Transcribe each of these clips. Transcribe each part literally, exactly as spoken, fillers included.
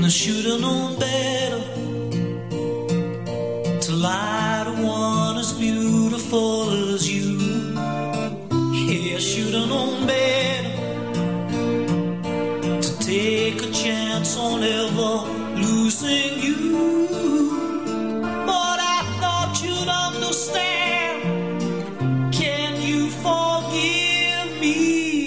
I should've known better to lie to one as beautiful as you. Yeah, I should've known better to take a chance on ever losing you. But I thought you'd understand. Can you forgive me?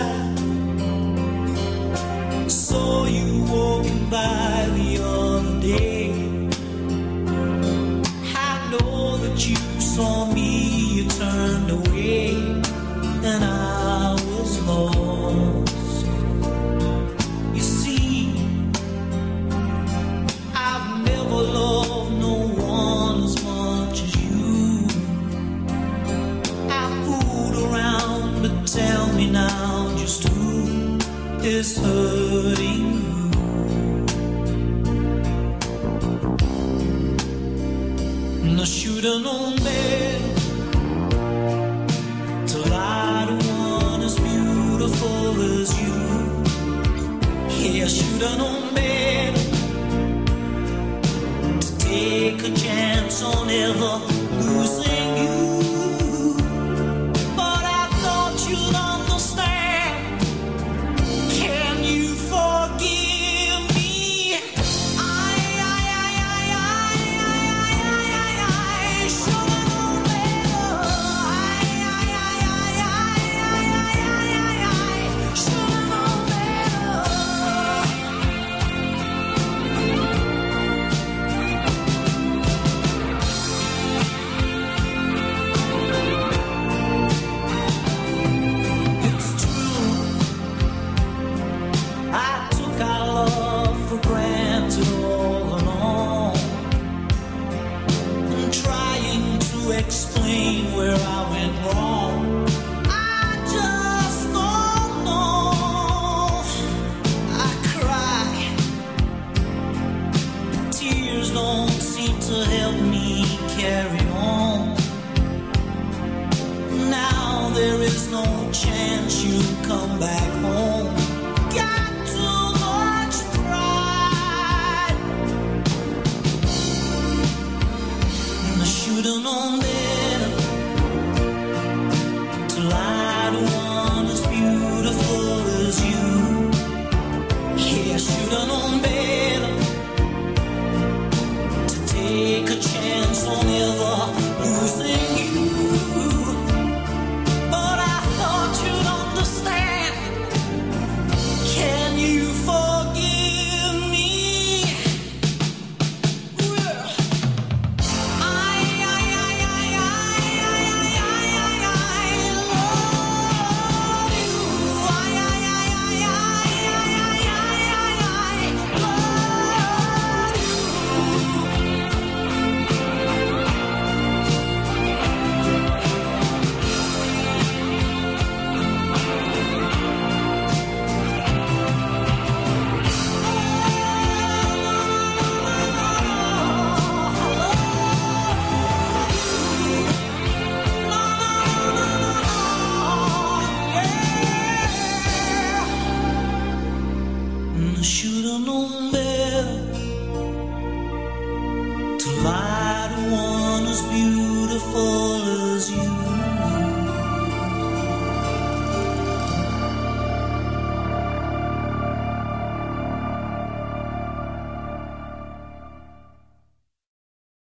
I saw you walking by the other day. I know that you saw me, you turned away, and I was lost. You see, I've never loved no one as much as you. I fooled around, but tell me now just who is hurting you. And I should've known better to lie to one as beautiful as you. Yeah, I should've known better to take a chance on ever losing you. But I thought you'd understand. Can you forgive me? I, I, I, I, I, I, I, I, I should've known better. I, I, I, I, I, I, I, I, should've known better. It's true, I took our love for granted all along. I'm trying to explain where I went wrong. I just don't know. I cry, tears don't seem to help me carry on. Now there is no chance you'll come back home. Got too much pride, and I should've known better to lie to one as beautiful as you. Yeah, I should've known better